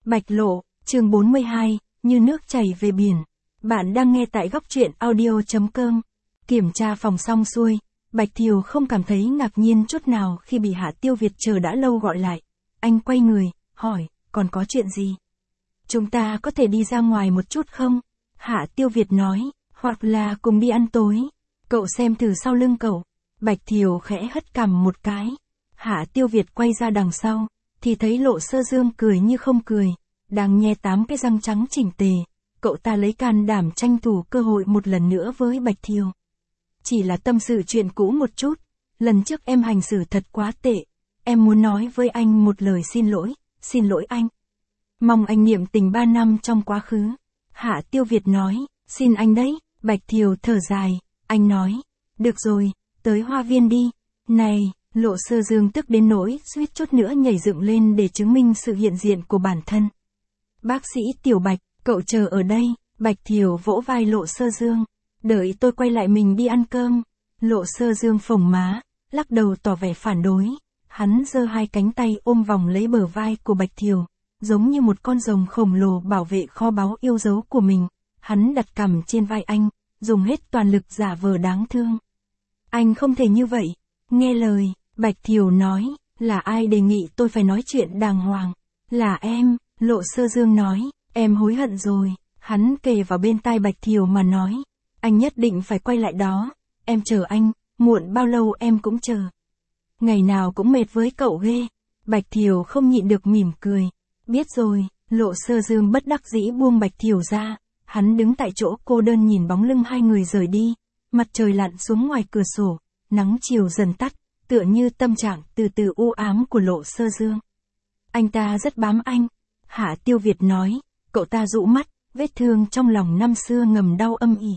Bạch Lộ, chương 42, như nước chảy về biển. Bạn đang nghe tại góc truyện audio.com. Kiểm tra phòng xong xuôi, Bạch Thiều không cảm thấy ngạc nhiên chút nào khi bị Hạ Tiêu Việt chờ đã lâu gọi lại. Anh quay người, hỏi, còn có chuyện gì? Chúng ta có thể đi ra ngoài một chút không? Hạ Tiêu Việt nói, hoặc là cùng đi ăn tối. Cậu xem thử sau lưng cậu. Bạch Thiều khẽ hất cằm một cái. Hạ Tiêu Việt quay ra đằng sau, thì thấy Lộ Sơ Dương cười như không cười, đang nhe 8 cái răng trắng chỉnh tề. Cậu ta lấy can đảm tranh thủ cơ hội một lần nữa với Bạch Thiều. Chỉ là tâm sự chuyện cũ một chút, lần trước em hành xử thật quá tệ, em muốn nói với anh một lời xin lỗi anh. Mong anh niệm tình 3 năm trong quá khứ. Hạ Tiêu Việt nói, xin anh đấy. Bạch Thiều thở dài, anh nói, được rồi, tới hoa viên đi. Này, Lộ Sơ Dương tức đến nỗi suýt chút nữa nhảy dựng lên để chứng minh sự hiện diện của bản thân. Bác sĩ Tiểu Bạch, cậu chờ ở đây. Bạch Thiều vỗ vai Lộ Sơ Dương, đợi tôi quay lại mình đi ăn cơm. Lộ Sơ Dương phồng má, lắc đầu tỏ vẻ phản đối. Hắn giơ hai cánh tay ôm vòng lấy bờ vai của Bạch Thiều, giống như một con rồng khổng lồ bảo vệ kho báu yêu dấu của mình. Hắn đặt cằm trên vai anh, dùng hết toàn lực giả vờ đáng thương. Anh không thể như vậy. Nghe lời, Bạch Thiều nói, là ai đề nghị tôi phải nói chuyện đàng hoàng? Là em. Lộ Sơ Dương nói, em hối hận rồi. Hắn kề vào bên tai Bạch Thiều mà nói, anh nhất định phải quay lại đó. Em chờ anh, muộn bao lâu em cũng chờ. Ngày nào cũng mệt với cậu ghê. Bạch Thiều không nhịn được mỉm cười. Biết rồi. Lộ Sơ Dương bất đắc dĩ buông Bạch Thiều ra. Hắn đứng tại chỗ cô đơn nhìn bóng lưng hai người rời đi. Mặt trời lặn xuống ngoài cửa sổ, nắng chiều dần tắt, tựa như tâm trạng từ từ u ám của Lộ Sơ Dương. Anh ta rất bám anh. Hạ Tiêu Việt nói, cậu ta dụ mắt, vết thương trong lòng năm xưa ngầm đau âm ỉ.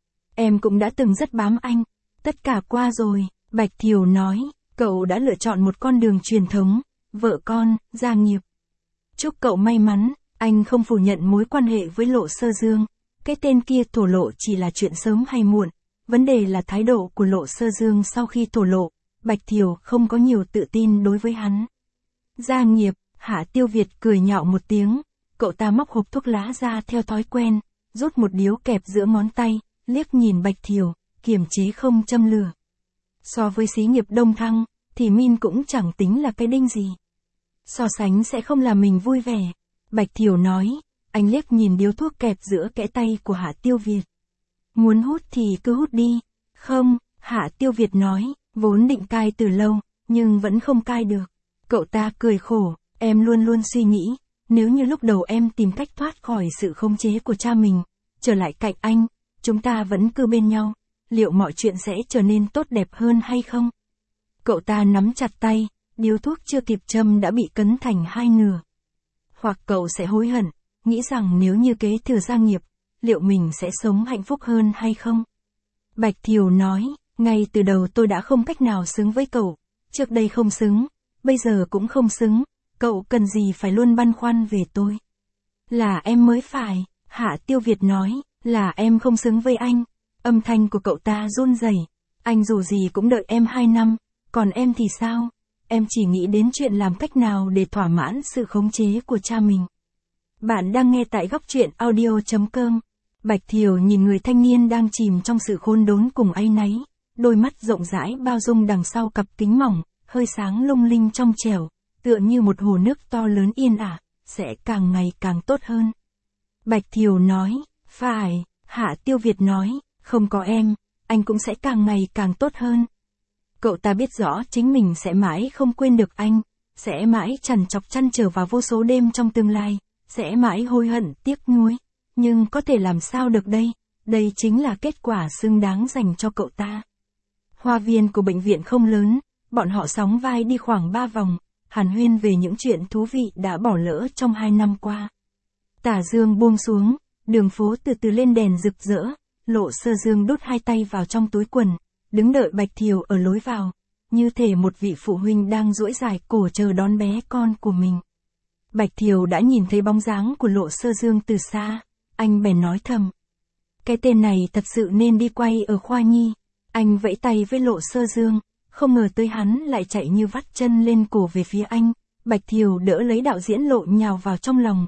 Em cũng đã từng rất bám anh. Tất cả qua rồi. Bạch Thiều nói, cậu đã lựa chọn một con đường truyền thống, vợ con, gia nghiệp. Chúc cậu may mắn. Anh không phủ nhận mối quan hệ với Lộ Sơ Dương. Cái tên kia thổ lộ chỉ là chuyện sớm hay muộn. Vấn đề là thái độ của Lộ Sơ Dương sau khi thổ lộ. Bạch Thiều không có nhiều tự tin đối với hắn. Gia nghiệp. Hạ Tiêu Việt cười nhạo một tiếng. Cậu ta móc hộp thuốc lá ra theo thói quen, rút một điếu kẹp giữa ngón tay, liếc nhìn Bạch Thiều, kiềm chế không châm lửa. So với xí nghiệp Đông Thăng, thì Min cũng chẳng tính là cái đinh gì. So sánh sẽ không làm mình vui vẻ. Bạch Thiều nói, anh liếc nhìn điếu thuốc kẹp giữa kẽ tay của Hạ Tiêu Việt. Muốn hút thì cứ hút đi. Không, Hạ Tiêu Việt nói, vốn định cai từ lâu, nhưng vẫn không cai được. Cậu ta cười khổ, em luôn luôn suy nghĩ, nếu như lúc đầu em tìm cách thoát khỏi sự khống chế của cha mình, trở lại cạnh anh, chúng ta vẫn cứ bên nhau, liệu mọi chuyện sẽ trở nên tốt đẹp hơn hay không? Cậu ta nắm chặt tay, điếu thuốc chưa kịp châm đã bị cấn thành hai nửa. Hoặc cậu sẽ hối hận, nghĩ rằng nếu như kế thừa gia nghiệp, liệu mình sẽ sống hạnh phúc hơn hay không? Bạch Thiều nói, ngay từ đầu tôi đã không cách nào xứng với cậu, trước đây không xứng, bây giờ cũng không xứng, cậu cần gì phải luôn băn khoăn về tôi? Là em mới phải. Hạ Tiêu Việt nói, là em không xứng với anh. Âm thanh của cậu ta run rẩy. Anh dù gì cũng đợi em 2 năm, còn em thì sao? Em chỉ nghĩ đến chuyện làm cách nào để thỏa mãn sự khống chế của cha mình. Bạn đang nghe tại góc truyện audio.com. Bạch Thiều nhìn người thanh niên đang chìm trong sự khốn đốn cùng áy náy, đôi mắt rộng rãi bao dung đằng sau cặp kính mỏng, hơi sáng lung linh trong trẻo, tựa như một hồ nước to lớn yên ả, sẽ càng ngày càng tốt hơn. Bạch Thiều nói, phải. Hạ Tiêu Việt nói, không có em, anh cũng sẽ càng ngày càng tốt hơn. Cậu ta biết rõ chính mình sẽ mãi không quên được anh, sẽ mãi trằn trọc trăn trở vào vô số đêm trong tương lai, sẽ mãi hối hận tiếc nuối. Nhưng có thể làm sao được đây? Đây chính là kết quả xứng đáng dành cho cậu ta. Hoa viên của bệnh viện không lớn, bọn họ sóng vai đi khoảng 3 vòng, hàn huyên về những chuyện thú vị đã bỏ lỡ trong 2 năm qua. Tà dương buông xuống, đường phố từ từ lên đèn rực rỡ, Lộ Sơ Dương đút hai tay vào trong túi quần, đứng đợi Bạch Thiều ở lối vào, như thể một vị phụ huynh đang duỗi dài cổ chờ đón bé con của mình. Bạch Thiều đã nhìn thấy bóng dáng của Lộ Sơ Dương từ xa, anh bèn nói thầm. Cái tên này thật sự nên đi quay ở khoa nhi. Anh vẫy tay với Lộ Sơ Dương, không ngờ tới hắn lại chạy như vắt chân lên cổ về phía anh. Bạch Thiều đỡ lấy đạo diễn Lộ nhào vào trong lòng,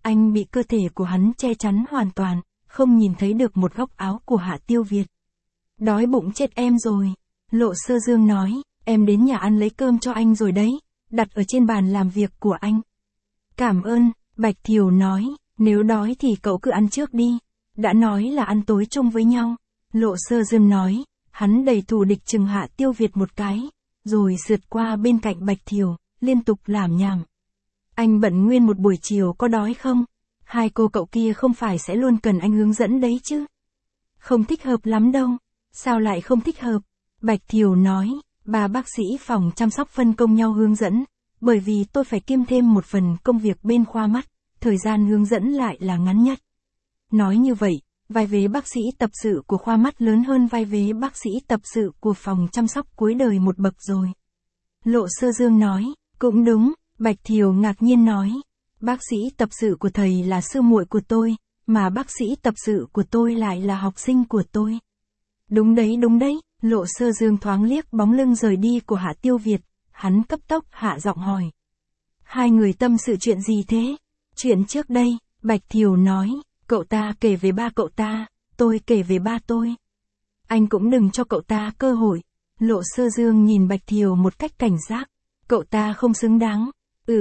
Anh bị cơ thể của hắn che chắn hoàn toàn, không nhìn thấy được một góc áo của Hạ Tiêu Việt. Đói bụng chết em rồi. Lộ Sơ Dương nói, em đến nhà ăn lấy cơm cho anh rồi đấy, đặt ở trên bàn làm việc của anh. Cảm ơn, Bạch Thiều nói, nếu đói thì cậu cứ ăn trước đi, đã nói là ăn tối chung với nhau. Lộ Sơ Dương nói, hắn đầy thù địch chừng Hạ Tiêu Việt một cái, rồi sượt qua bên cạnh Bạch Thiều, liên tục lảm nhảm. Anh bận nguyên một buổi chiều có đói không? Hai cô cậu kia không phải sẽ luôn cần anh hướng dẫn đấy chứ? Không thích hợp lắm đâu. Sao lại không thích hợp? Bạch Thiều nói, ba bác sĩ phòng chăm sóc phân công nhau hướng dẫn, bởi vì tôi phải kiêm thêm một phần công việc bên khoa mắt, thời gian hướng dẫn lại là ngắn nhất. Nói như vậy, vai vế bác sĩ tập sự của khoa mắt lớn hơn vai vế bác sĩ tập sự của phòng chăm sóc cuối đời một bậc rồi. Lộ Sơ Dương nói, cũng đúng, Bạch Thiều ngạc nhiên nói, bác sĩ tập sự của thầy là sư muội của tôi, mà bác sĩ tập sự của tôi lại là học sinh của tôi. Đúng đấy, Lộ Sơ Dương thoáng liếc bóng lưng rời đi của Hạ Tiêu Việt, hắn cấp tốc hạ giọng hỏi. Hai người tâm sự chuyện gì thế? Chuyện trước đây, Bạch Thiều nói, cậu ta kể về ba cậu ta, tôi kể về ba tôi. Anh cũng đừng cho cậu ta cơ hội. Lộ Sơ Dương nhìn Bạch Thiều một cách cảnh giác. Cậu ta không xứng đáng.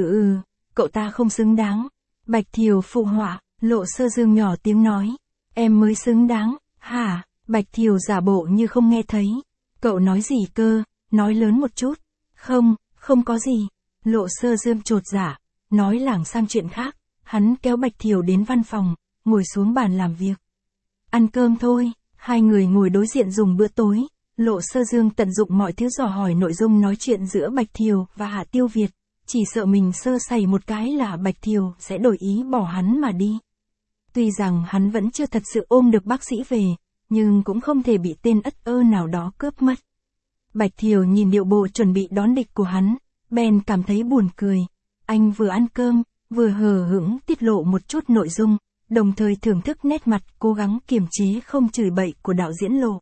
Cậu ta không xứng đáng. Bạch Thiều phụ họa, Lộ Sơ Dương nhỏ tiếng nói. Em mới xứng đáng, hả? Bạch Thiều giả bộ như không nghe thấy. Cậu nói gì cơ, nói lớn một chút. Không có gì. Lộ Sơ Dương chột dạ, nói lảng sang chuyện khác. Hắn kéo Bạch Thiều đến văn phòng, ngồi xuống bàn làm việc. Ăn cơm thôi, hai người ngồi đối diện dùng bữa tối. Lộ Sơ Dương tận dụng mọi thứ dò hỏi nội dung nói chuyện giữa Bạch Thiều và Hạ Tiêu Việt. Chỉ sợ mình sơ sẩy một cái là Bạch Thiều sẽ đổi ý bỏ hắn mà đi. Tuy rằng hắn vẫn chưa thật sự ôm được bác sĩ về, nhưng cũng không thể bị tên ất ơ nào đó cướp mất. Bạch Thiều nhìn điệu bộ chuẩn bị đón địch của hắn, bèn cảm thấy buồn cười. Anh vừa ăn cơm, vừa hờ hững tiết lộ một chút nội dung, đồng thời thưởng thức nét mặt cố gắng kiềm chế không chửi bậy của đạo diễn Lộ.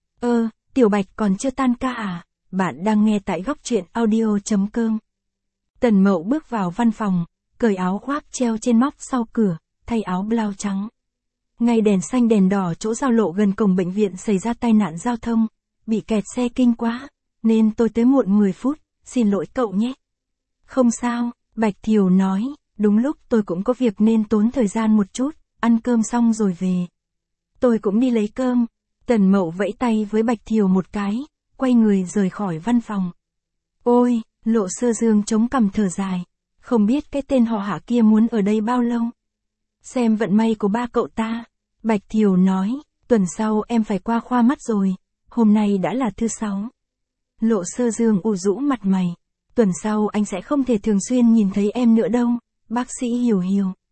Tiểu Bạch còn chưa tan ca à? Bạn đang nghe tại góc truyện audio.com. Tần Mậu bước vào văn phòng, cởi áo khoác treo trên móc sau cửa, thay áo blau trắng. Ngay đèn xanh đèn đỏ chỗ giao lộ gần cổng bệnh viện xảy ra tai nạn giao thông, bị kẹt xe kinh quá, nên tôi tới muộn 10 phút, xin lỗi cậu nhé. Không sao, Bạch Thiều nói, đúng lúc tôi cũng có việc nên tốn thời gian một chút, ăn cơm xong rồi về. Tôi cũng đi lấy cơm. Tần Mậu vẫy tay với Bạch Thiều một cái, quay người rời khỏi văn phòng. Ôi, Lộ Sơ Dương chống cằm thở dài, không biết cái tên họ Hạ kia muốn ở đây bao lâu. Xem vận may của ba cậu ta. Bạch Thiều nói, tuần sau em phải qua khoa mắt rồi, hôm nay đã là thứ 6. Lộ Sơ Dương ủ rũ mặt mày, tuần sau anh sẽ không thể thường xuyên nhìn thấy em nữa đâu, bác sĩ Hiểu.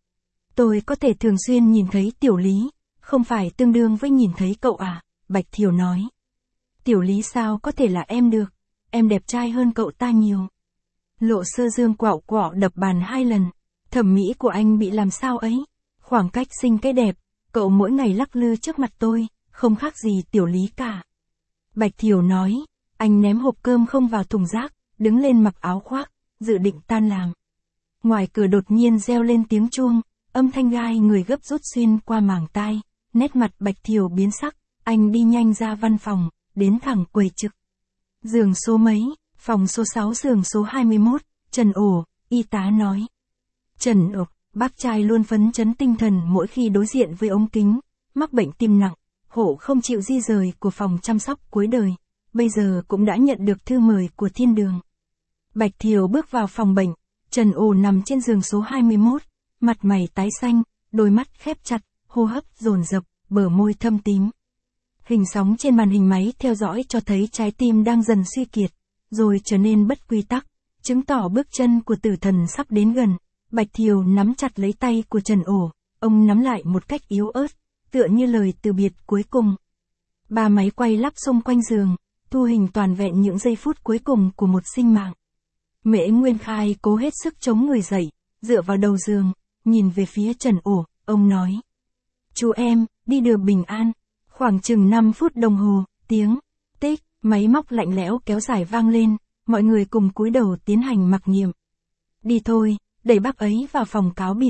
Tôi có thể thường xuyên nhìn thấy Tiểu Lý, không phải tương đương với nhìn thấy cậu à? Bạch Thiều nói. Tiểu Lý sao có thể là em được, em đẹp trai hơn cậu ta nhiều. Lộ Sơ Dương quạo quọ đập bàn 2 lần, thẩm mỹ của anh bị làm sao ấy, khoảng cách sinh cái đẹp, cậu mỗi ngày lắc lư trước mặt tôi, không khác gì Tiểu Lý cả. Bạch Thiều nói, anh ném hộp cơm không vào thùng rác, đứng lên mặc áo khoác, dự định tan làm. Ngoài cửa đột nhiên reo lên tiếng chuông, âm thanh gai người gấp rút xuyên qua màng tai, nét mặt Bạch Thiều biến sắc. Anh đi nhanh ra văn phòng, đến thẳng quầy trực. Giường số mấy? Phòng số 6 giường số 21, Trần Ổ, y tá nói. Trần Ổ, bác trai luôn phấn chấn tinh thần mỗi khi đối diện với ống kính, mắc bệnh tim nặng, hộ không chịu di rời của phòng chăm sóc cuối đời, bây giờ cũng đã nhận được thư mời của thiên đường. Bạch Thiều bước vào phòng bệnh, Trần Ổ nằm trên giường số 21, mặt mày tái xanh, đôi mắt khép chặt, hô hấp dồn dập, bờ môi thâm tím. Hình sóng trên màn hình máy theo dõi cho thấy trái tim đang dần suy kiệt, rồi trở nên bất quy tắc, chứng tỏ bước chân của tử thần sắp đến gần. Bạch Thiều nắm chặt lấy tay của Trần Ổ, ông nắm lại một cách yếu ớt, tựa như lời từ biệt cuối cùng. 3 máy quay lắp xung quanh giường, thu hình toàn vẹn những giây phút cuối cùng của một sinh mạng. Mễ Nguyên Khai cố hết sức chống người dậy, dựa vào đầu giường, nhìn về phía Trần Ổ, ông nói. Chú em, đi đường bình an. Khoảng chừng 5 phút đồng hồ, tiếng, tích, máy móc lạnh lẽo kéo dài vang lên, mọi người cùng cúi đầu tiến hành mặc nghiệm. Đi thôi, đẩy bác ấy vào phòng cáo biệt.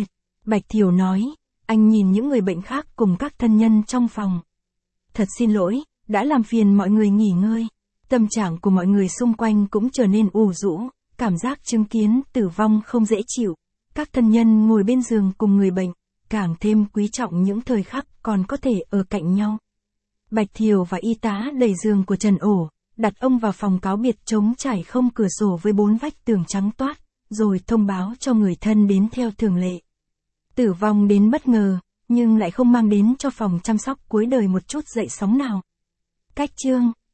Bạch Thiều nói, anh nhìn những người bệnh khác cùng các thân nhân trong phòng. Thật xin lỗi, đã làm phiền mọi người nghỉ ngơi. Tâm trạng của mọi người xung quanh cũng trở nên ủ rũ, cảm giác chứng kiến tử vong không dễ chịu. Các thân nhân ngồi bên giường cùng người bệnh, càng thêm quý trọng những thời khắc còn có thể ở cạnh nhau. Bạch Thiều và y tá đẩy giường của Trần Ổ, đặt ông vào phòng cáo biệt trống trải không cửa sổ với 4 vách tường trắng toát, rồi thông báo cho người thân đến theo thường lệ. Tử vong đến bất ngờ, nhưng lại không mang đến cho phòng chăm sóc cuối đời một chút dậy sóng nào. Cách chương